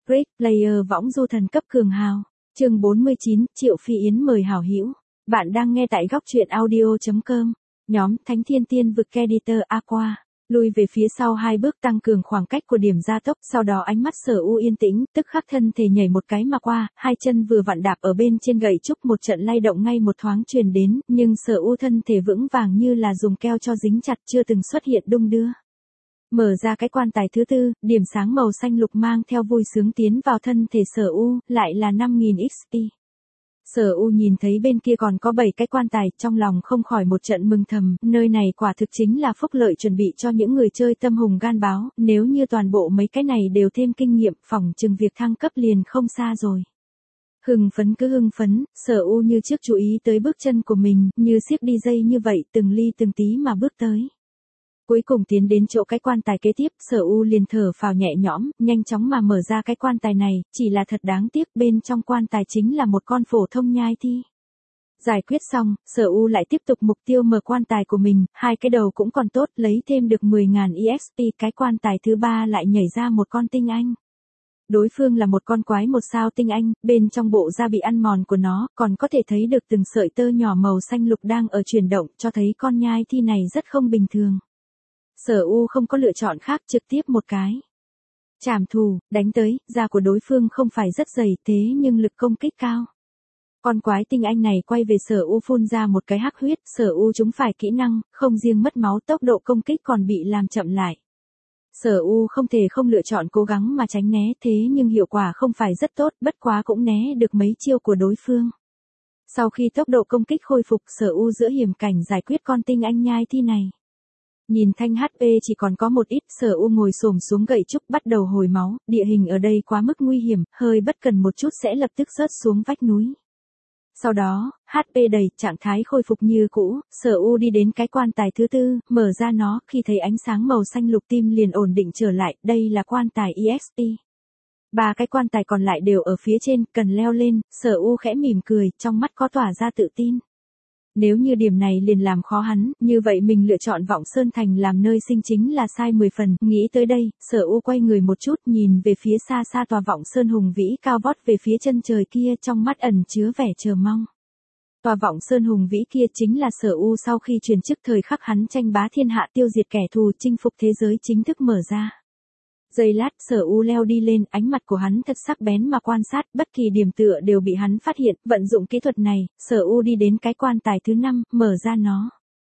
Great Player võng du thần cấp cường hào. Chương 49, Triệu Phi Yến mời hảo hữu. Bạn đang nghe tại góc truyện audio.com. Nhóm Thánh Thiên Tiên vực Editor Aqua. Lùi về phía sau 2 bước tăng cường khoảng cách của điểm gia tốc, sau đó ánh mắt Sở U yên tĩnh, tức khắc thân thể nhảy một cái mà qua, 2 chân vừa vặn đạp ở bên trên gậy trúc, một trận lay động ngay một thoáng truyền đến, nhưng Sở U thân thể vững vàng như là dùng keo cho dính chặt, chưa từng xuất hiện đung đưa. Mở ra cái quan tài thứ tư, điểm sáng màu xanh lục mang theo vui sướng tiến vào thân thể Sở U, lại là 5000 XP. Sở U nhìn thấy bên kia còn có 7 cái quan tài, trong lòng không khỏi một trận mừng thầm, nơi này quả thực chính là phúc lợi chuẩn bị cho những người chơi tâm hùng gan báo, nếu như toàn bộ mấy cái này đều thêm kinh nghiệm, phỏng chừng việc thăng cấp liền không xa rồi. Hưng phấn cứ hưng phấn, Sở U như trước chú ý tới bước chân của mình, như siếc đi dây như vậy, từng ly từng tí mà bước tới. Cuối cùng tiến đến chỗ cái quan tài kế tiếp, Sở U liền thở phào nhẹ nhõm, nhanh chóng mà mở ra cái quan tài này, chỉ là thật đáng tiếc bên trong quan tài chính là một con phổ thông nhai thi. Giải quyết xong, Sở U lại tiếp tục mục tiêu mở quan tài của mình, 2 cái đầu cũng còn tốt, lấy thêm được 10.000 EXP, cái quan tài thứ 3 lại nhảy ra một con tinh anh. Đối phương là một con quái 1 sao tinh anh, bên trong bộ da bị ăn mòn của nó, còn có thể thấy được từng sợi tơ nhỏ màu xanh lục đang ở chuyển động, cho thấy con nhai thi này rất không bình thường. Sở U không có lựa chọn khác, trực tiếp một cái trảm thù, đánh tới, da của đối phương không phải rất dày thế nhưng lực công kích cao. Con quái tinh anh này quay về Sở U phun ra một cái hắc huyết, Sở U trúng phải kỹ năng, không riêng mất máu, tốc độ công kích còn bị làm chậm lại. Sở U không thể không lựa chọn cố gắng mà tránh né, thế nhưng hiệu quả không phải rất tốt, bất quá cũng né được mấy chiêu của đối phương. Sau khi tốc độ công kích khôi phục, Sở U giữa hiểm cảnh giải quyết con tinh anh nhai thi này. Nhìn thanh HP chỉ còn có một ít, Sở U ngồi xổm xuống gậy trúc bắt đầu hồi máu, địa hình ở đây quá mức nguy hiểm, hơi bất cần một chút sẽ lập tức rớt xuống vách núi. Sau đó, HP đầy, trạng thái khôi phục như cũ, Sở U đi đến cái quan tài thứ tư, mở ra nó, khi thấy ánh sáng màu xanh lục tim liền ổn định trở lại, đây là quan tài EXP. 3 cái quan tài còn lại đều ở phía trên, cần leo lên, Sở U khẽ mỉm cười, trong mắt có tỏa ra tự tin. Nếu như điểm này liền làm khó hắn, như vậy mình lựa chọn Vọng Sơn Thành làm nơi sinh chính là sai 10 phần, nghĩ tới đây, Sở U quay người một chút nhìn về phía xa xa tòa Vọng Sơn hùng vĩ cao vót về phía chân trời kia, trong mắt ẩn chứa vẻ chờ mong. Tòa Vọng Sơn hùng vĩ kia chính là Sở U sau khi truyền chức thời khắc hắn tranh bá thiên hạ tiêu diệt kẻ thù chinh phục thế giới chính thức mở ra. Giây lát, Sở U leo đi lên, ánh mặt của hắn thật sắc bén mà quan sát, bất kỳ điểm tựa đều bị hắn phát hiện, vận dụng kỹ thuật này, Sở U đi đến cái quan tài thứ 5, mở ra nó.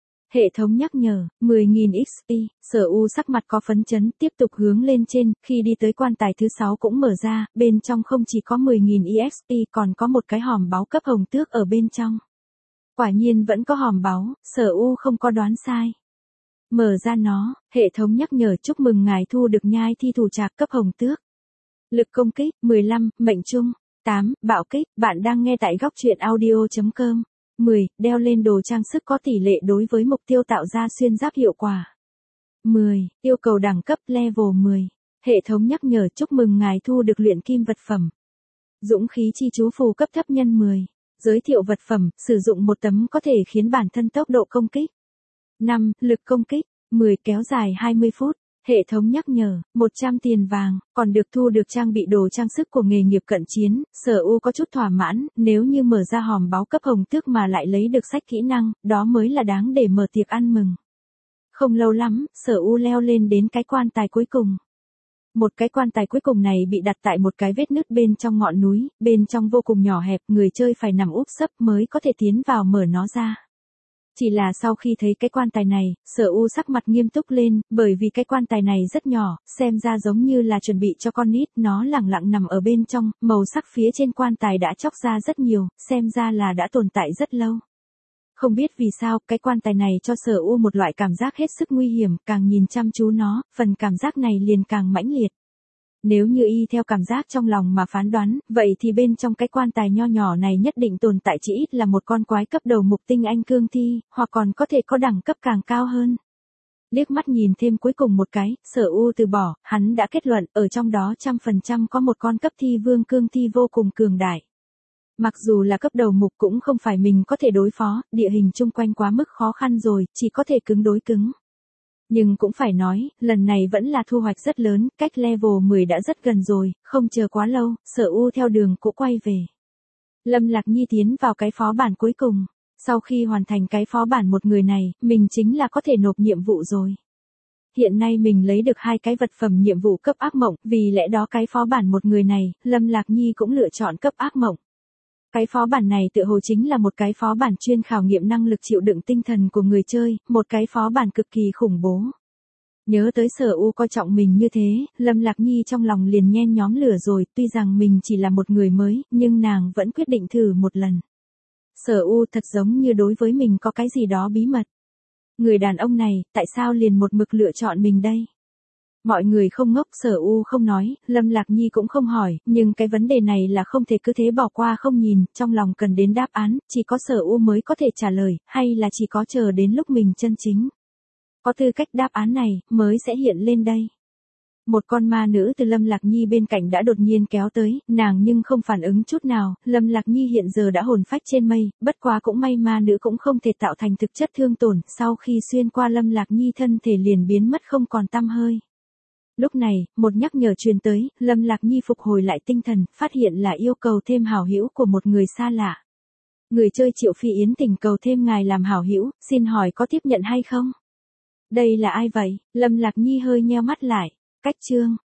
Hệ thống nhắc nhở, 10.000 XP, Sở U sắc mặt có phấn chấn, tiếp tục hướng lên trên, khi đi tới quan tài thứ 6 cũng mở ra, bên trong không chỉ có 10.000 EXP còn có một cái hòm báu cấp hồng tước ở bên trong. Quả nhiên vẫn có hòm báu, Sở U không có đoán sai. Mở ra nó, hệ thống nhắc nhở chúc mừng ngài thu được nhai thi thủ trạc cấp hồng tước. Lực công kích, 15, mệnh trung, 8, bạo kích, bạn đang nghe tại góc truyện audio.com. 10, đeo lên đồ trang sức có tỷ lệ đối với mục tiêu tạo ra xuyên giáp hiệu quả. 10, yêu cầu đẳng cấp level 10. Hệ thống nhắc nhở chúc mừng ngài thu được luyện kim vật phẩm. Dũng khí chi chú phù cấp thấp nhân 10. Giới thiệu vật phẩm, sử dụng một tấm có thể khiến bản thân tốc độ công kích. 5, lực công kích, 10 kéo dài 20 phút, hệ thống nhắc nhở, 100 tiền vàng, còn được thu được trang bị đồ trang sức của nghề nghiệp cận chiến, Sở U có chút thỏa mãn, nếu như mở ra hòm báu cấp hồng tước mà lại lấy được sách kỹ năng, đó mới là đáng để mở tiệc ăn mừng. Không lâu lắm, Sở U leo lên đến cái quan tài cuối cùng. Một cái quan tài cuối cùng này bị đặt tại một cái vết nứt bên trong ngọn núi, bên trong vô cùng nhỏ hẹp, người chơi phải nằm úp sấp mới có thể tiến vào mở nó ra. Chỉ là sau khi thấy cái quan tài này, Sở U sắc mặt nghiêm túc lên, bởi vì cái quan tài này rất nhỏ, xem ra giống như là chuẩn bị cho con nít, nó lẳng lặng nằm ở bên trong, màu sắc phía trên quan tài đã chóc ra rất nhiều, xem ra là đã tồn tại rất lâu. Không biết vì sao, cái quan tài này cho Sở U một loại cảm giác hết sức nguy hiểm, càng nhìn chăm chú nó, phần cảm giác này liền càng mãnh liệt. Nếu như y theo cảm giác trong lòng mà phán đoán, vậy thì bên trong cái quan tài nho nhỏ này nhất định tồn tại chỉ ít là một con quái cấp đầu mục tinh anh cương thi, hoặc còn có thể có đẳng cấp càng cao hơn. Liếc mắt nhìn thêm cuối cùng một cái, Sở U từ bỏ, hắn đã kết luận, ở trong đó 100% có một con cấp thi vương cương thi vô cùng cường đại. Mặc dù là cấp đầu mục cũng không phải mình có thể đối phó, địa hình chung quanh quá mức khó khăn rồi, chỉ có thể cứng đối cứng. Nhưng cũng phải nói, lần này vẫn là thu hoạch rất lớn, cách level 10 đã rất gần rồi, không chờ quá lâu, Sở U theo đường cũ quay về. Lâm Lạc Nhi tiến vào cái phó bản cuối cùng. Sau khi hoàn thành cái phó bản một người này, mình chính là có thể nộp nhiệm vụ rồi. Hiện nay mình lấy được 2 cái vật phẩm nhiệm vụ cấp ác mộng, vì lẽ đó cái phó bản một người này, Lâm Lạc Nhi cũng lựa chọn cấp ác mộng. Cái phó bản này tựa hồ chính là một cái phó bản chuyên khảo nghiệm năng lực chịu đựng tinh thần của người chơi, một cái phó bản cực kỳ khủng bố. Nhớ tới Sở U coi trọng mình như thế, Lâm Lạc Nhi trong lòng liền nhen nhóm lửa rồi, tuy rằng mình chỉ là một người mới, nhưng nàng vẫn quyết định thử một lần. Sở U thật giống như đối với mình có cái gì đó bí mật. Người đàn ông này, tại sao liền một mực lựa chọn mình đây? Mọi người không ngốc, Sở U không nói, Lâm Lạc Nhi cũng không hỏi, nhưng cái vấn đề này là không thể cứ thế bỏ qua không nhìn, trong lòng cần đến đáp án, chỉ có Sở U mới có thể trả lời, hay là chỉ có chờ đến lúc mình chân chính có tư cách đáp án này, mới sẽ hiện lên đây. Một con ma nữ từ Lâm Lạc Nhi bên cạnh đã đột nhiên kéo tới, nàng nhưng không phản ứng chút nào, Lâm Lạc Nhi hiện giờ đã hồn phách trên mây, bất quá cũng may ma nữ cũng không thể tạo thành thực chất thương tổn, sau khi xuyên qua Lâm Lạc Nhi thân thể liền biến mất không còn tăm hơi. Lúc này, một nhắc nhở truyền tới, Lâm Lạc Nhi phục hồi lại tinh thần, phát hiện là yêu cầu thêm hảo hữu của một người xa lạ. Người chơi Triệu Phi Yến tình cầu thêm ngài làm hảo hữu, xin hỏi có tiếp nhận hay không? Đây là ai vậy? Lâm Lạc Nhi hơi nheo mắt lại. Cách chương